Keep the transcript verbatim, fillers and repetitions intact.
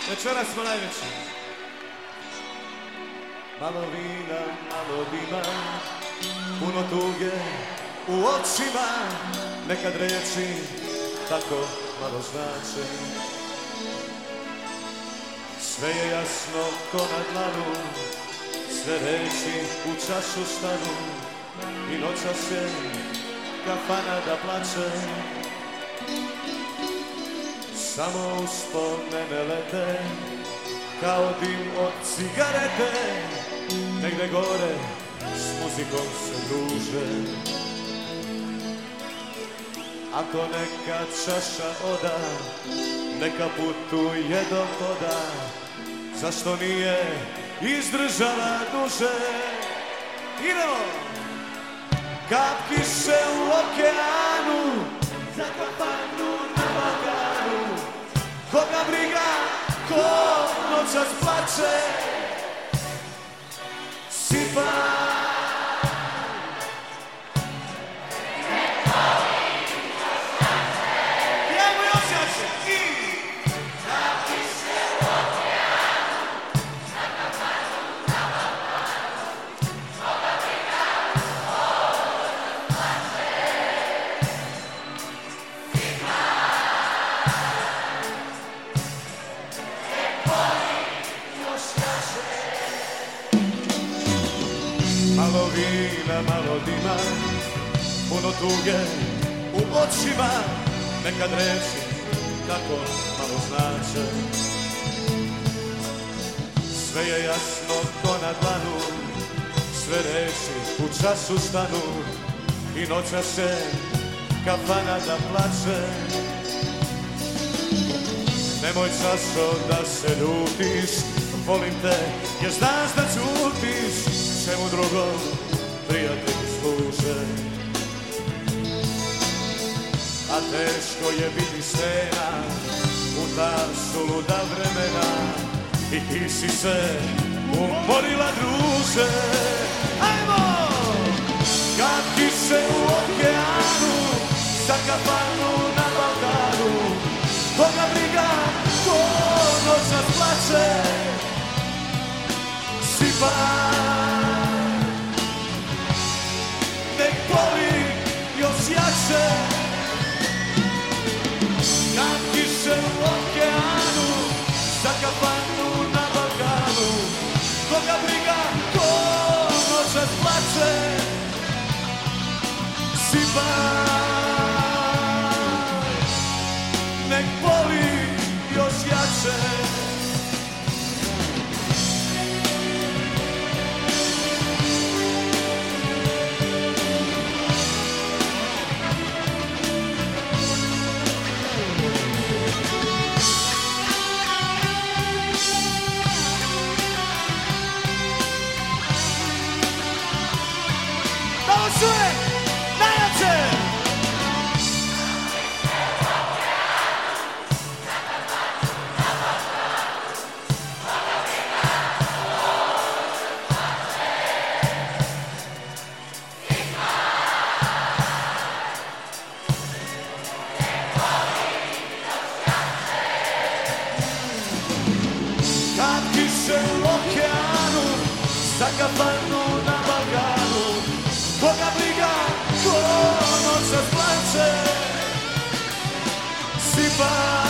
Večeras smo najveći. Malo vina, malo dima, puno tuge u očima, nekad reći tako malo znače. Sve je jasno ko na dlanu, sve reći u čašu stanu i noćas je kafana da plače. Samo uspomene lete kao dim od cigarete, negde gore s muzikom se druže. Ako neka čaša oda, neka putuje do poda, zašto nije izdržala duže? Idemo! Kap kiše u okeanu, za kafanu na Balkanu, koga briga, ko noćas plače, sipa. Malo vina, malo dima, puno tuge u očima, nekad reći tako malo znače. Sve je jasno ko na dlanu, sve reći u času stanu i noćas se kafana da plače. Nemoj čašo da se ljutiš, volim te jer znaš da ćutiš, čemu drugom prijatelji služe. A teško je biti sena u ta suluda vremena i ti si se umorila, druže. Ajmo! Kad kiše u okeanu, za kafanu na Balkanu, koga briga, ko noćas plače, sipa. Nek boli još jače, kad kiše u okeanu, za kafanu na Balkanu, koga briga, ko noćas plače, sipa. Nek boli još jače. Čuje, najjače! Kad kiše u okeanu, za kafanu na Balkanu, koga briga, ko noćas plače, sipa.